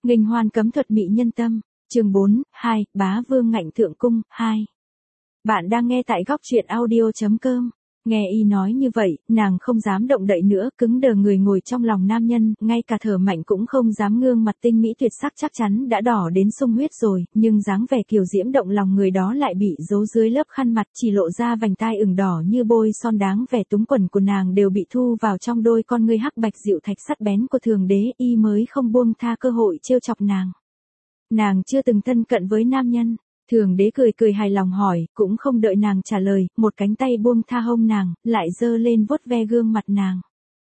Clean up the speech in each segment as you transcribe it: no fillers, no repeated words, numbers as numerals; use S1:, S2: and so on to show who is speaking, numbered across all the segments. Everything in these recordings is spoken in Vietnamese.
S1: Nghênh hoan cấm thuật mị nhân tâm, chương 4, 2, bá vương ngạnh thượng cung, 2. Bạn đang nghe tại góc truyện audio.com. Nghe y nói như vậy, nàng không dám động đậy nữa, cứng đờ người ngồi trong lòng nam nhân, ngay cả thở mạnh cũng không dám ngương mặt tinh mỹ tuyệt sắc chắc chắn đã đỏ đến sung huyết rồi, nhưng dáng vẻ kiều diễm động lòng người đó lại bị giấu dưới lớp khăn mặt, chỉ lộ ra vành tai ửng đỏ như bôi son, đáng vẻ túng quần của nàng đều bị thu vào trong đôi con ngươi hắc bạch dịu thạch sắt bén của thường đế, y mới không buông tha cơ hội trêu chọc nàng. Nàng chưa từng thân cận với nam nhân. Thường đế cười cười hài lòng hỏi, cũng không đợi nàng trả lời, một cánh tay buông tha hông nàng, lại giơ lên vuốt ve gương mặt nàng.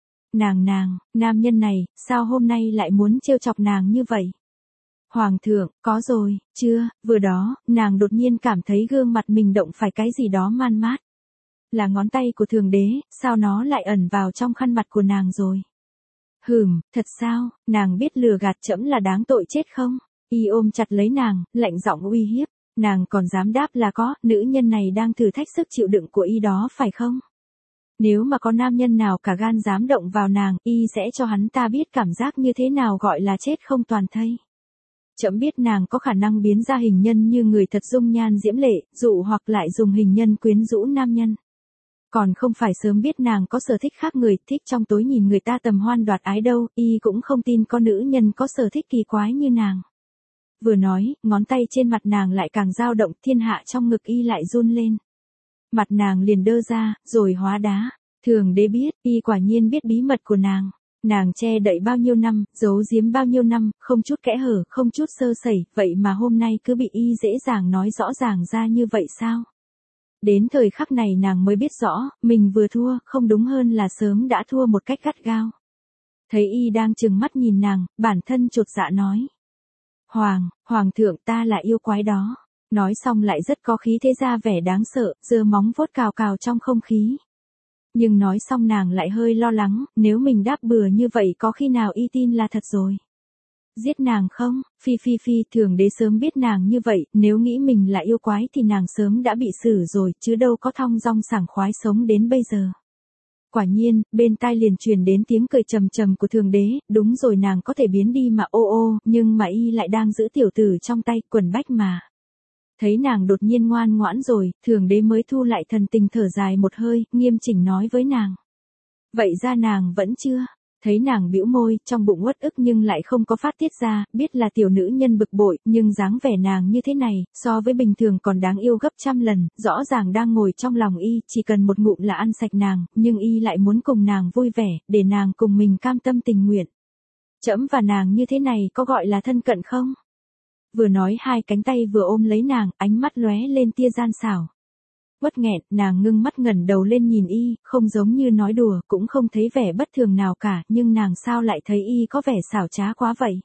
S1: Nam nhân này, sao hôm nay lại muốn trêu chọc nàng như vậy? Hoàng thượng, có rồi, chưa, vừa đó, nàng đột nhiên cảm thấy gương mặt mình động phải cái gì đó man mát. Là ngón tay của thường đế, sao nó lại ẩn vào trong khăn mặt của nàng rồi? Thật sao, nàng biết lừa gạt trẫm là đáng tội chết không? Y ôm chặt lấy nàng, lạnh giọng uy hiếp. Nàng còn dám đáp là có, nữ nhân này đang thử thách sức chịu đựng của y đó phải không? Nếu mà có nam nhân nào cả gan dám động vào nàng, y sẽ cho hắn ta biết cảm giác như thế nào gọi là chết không toàn thây. Trẫm biết nàng có khả năng biến ra hình nhân như người thật dung nhan diễm lệ, dụ hoặc lại dùng hình nhân quyến rũ nam nhân. Còn không phải sớm biết nàng có sở thích khác người, thích trong tối nhìn người ta tầm hoan đoạt ái đâu, y cũng không tin có nữ nhân có sở thích kỳ quái như nàng. Vừa nói, ngón tay trên mặt nàng lại càng dao động, thiên hạ trong ngực y lại run lên. Mặt nàng liền đơ ra, rồi hóa đá. Thường đế biết, y quả nhiên biết bí mật của nàng. Nàng che đậy bao nhiêu năm, giấu giếm bao nhiêu năm, không chút kẽ hở, không chút sơ sẩy, vậy mà hôm nay cứ bị y dễ dàng nói rõ ràng ra như vậy sao? Đến thời khắc này nàng mới biết rõ, mình vừa thua, không đúng hơn là sớm đã thua một cách gắt gao. Thấy y đang trừng mắt nhìn nàng, bản thân chột dạ nói. Hoàng thượng, ta là yêu quái đó. Nói xong lại rất có khí thế, ra vẻ đáng sợ, giơ móng vuốt cào cào trong không khí. Nhưng nói xong nàng lại hơi lo lắng, nếu mình đáp bừa như vậy có khi nào y tin là thật rồi. Giết nàng không? Phi, thường đế sớm biết nàng như vậy, nếu nghĩ mình là yêu quái thì nàng sớm đã bị xử rồi, chứ đâu có thong dong sảng khoái sống đến bây giờ. Quả nhiên, bên tai liền truyền đến tiếng cười trầm trầm của thường đế, đúng rồi, nàng có thể biến đi mà ô, nhưng mà y lại đang giữ tiểu tử trong tay, quần bách mà. Thấy nàng đột nhiên ngoan ngoãn rồi, thường đế mới thu lại thần tình, thở dài một hơi, nghiêm chỉnh nói với nàng. Vậy ra nàng vẫn chưa? Thấy nàng bĩu môi, trong bụng uất ức nhưng lại không có phát tiết ra, biết là tiểu nữ nhân bực bội, nhưng dáng vẻ nàng như thế này, so với bình thường còn đáng yêu gấp trăm lần, rõ ràng đang ngồi trong lòng y, chỉ cần một ngụm là ăn sạch nàng, nhưng y lại muốn cùng nàng vui vẻ, để nàng cùng mình cam tâm tình nguyện. Trẫm và nàng như thế này có gọi là thân cận không? Vừa nói hai cánh tay vừa ôm lấy nàng, ánh mắt lóe lên tia gian xảo. Bất nghẹn, nàng ngưng mắt ngẩng đầu lên nhìn y, không giống như nói đùa, cũng không thấy vẻ bất thường nào cả, nhưng nàng sao lại thấy y có vẻ xảo trá quá vậy?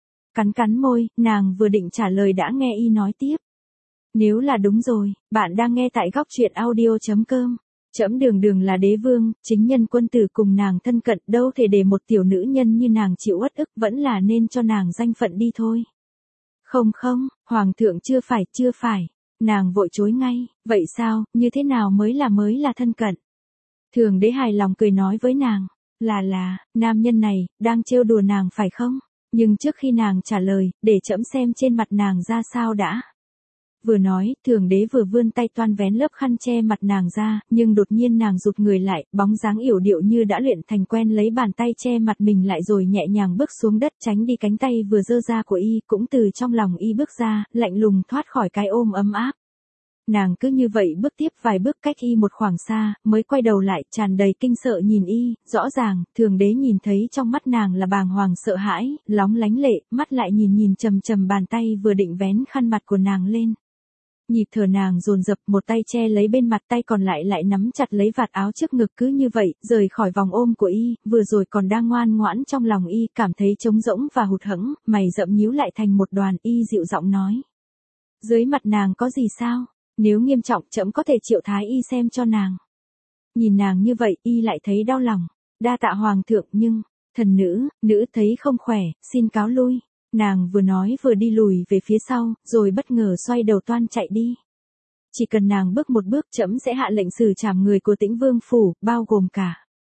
S1: Cắn môi, nàng vừa định trả lời đã nghe y nói tiếp. Nếu là đúng rồi, bạn đang nghe tại góc truyện audio.com. Trẫm đường là đế vương, chính nhân quân tử, cùng nàng thân cận, đâu thể để một tiểu nữ nhân như nàng chịu uất ức, vẫn là nên cho nàng danh phận đi thôi. Không, hoàng thượng chưa phải. Nàng vội chối ngay, vậy sao, như thế nào mới là thân cận? Thường đế hài lòng cười nói với nàng, là, nam nhân này, đang trêu đùa nàng phải không? Nhưng trước khi nàng trả lời, để trẫm xem trên mặt nàng ra sao đã. Vừa nói, thường đế vừa vươn tay toan vén lớp khăn che mặt nàng ra, nhưng đột nhiên nàng rụt người lại, bóng dáng yểu điệu như đã luyện thành quen lấy bàn tay che mặt mình lại rồi nhẹ nhàng bước xuống đất, tránh đi cánh tay vừa giơ ra của y, cũng từ trong lòng y bước ra, lạnh lùng thoát khỏi cái ôm ấm áp. Nàng cứ như vậy bước tiếp vài bước cách y một khoảng xa, mới quay đầu lại, tràn đầy kinh sợ nhìn y, rõ ràng, thường đế nhìn thấy trong mắt nàng là bàng hoàng sợ hãi, lóng lánh lệ, mắt lại nhìn chầm bàn tay vừa định vén khăn mặt của nàng lên. Nhịp thở nàng dồn dập, một tay che lấy bên mặt, tay còn lại nắm chặt lấy vạt áo trước ngực, cứ như vậy, rời khỏi vòng ôm của y, vừa rồi còn đang ngoan ngoãn trong lòng y, cảm thấy trống rỗng và hụt hẫng, mày rậm nhíu lại thành một đoàn, y dịu giọng nói. Dưới mặt nàng có gì sao? Nếu nghiêm trọng, trẫm có thể triệu thái y xem cho nàng. Nhìn nàng như vậy, y lại thấy đau lòng. Đa tạ hoàng thượng, nhưng, thần nữ thấy không khỏe, xin cáo lui. Nàng vừa nói vừa đi lùi về phía sau, rồi bất ngờ xoay đầu toan chạy đi. Chỉ cần nàng bước một bước, trẫm sẽ hạ lệnh xử trảm người của Tĩnh Vương phủ, bao gồm cả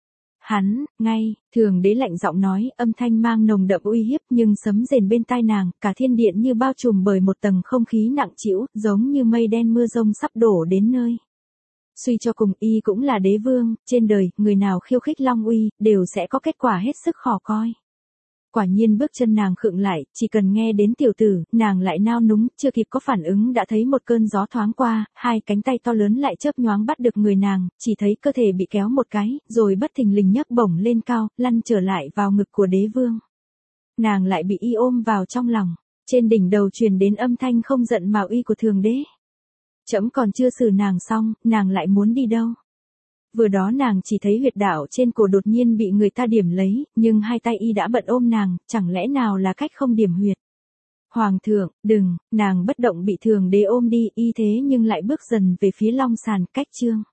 S1: Hắn, ngay, thường đế lạnh giọng nói, âm thanh mang nồng đậm uy hiếp nhưng sấm rền bên tai nàng, cả thiên điện như bao trùm bởi một tầng không khí nặng trĩu, giống như mây đen mưa rông sắp đổ đến nơi. Suy cho cùng y cũng là đế vương, trên đời, người nào khiêu khích long uy, đều sẽ có kết quả hết sức khó coi. Quả nhiên bước chân nàng khựng lại, chỉ cần nghe đến tiểu tử, nàng lại nao núng, chưa kịp có phản ứng đã thấy một cơn gió thoáng qua, hai cánh tay to lớn lại chớp nhoáng bắt được người nàng, chỉ thấy cơ thể bị kéo một cái, rồi bất thình lình nhấc bổng lên cao, lăn trở lại vào ngực của đế vương. Nàng lại bị y ôm vào trong lòng, trên đỉnh đầu truyền đến âm thanh không giận mà uy của thường đế. Trẫm còn chưa xử nàng xong, nàng lại muốn đi đâu? Vừa đó nàng chỉ thấy huyệt đạo trên cổ đột nhiên bị người ta điểm lấy, nhưng hai tay y đã bận ôm nàng, chẳng lẽ nào là cách không điểm huyệt? Hoàng thượng, đừng, nàng bất động bị thường đế ôm đi, y thế nhưng lại bước dần về phía long sàn, cách trương.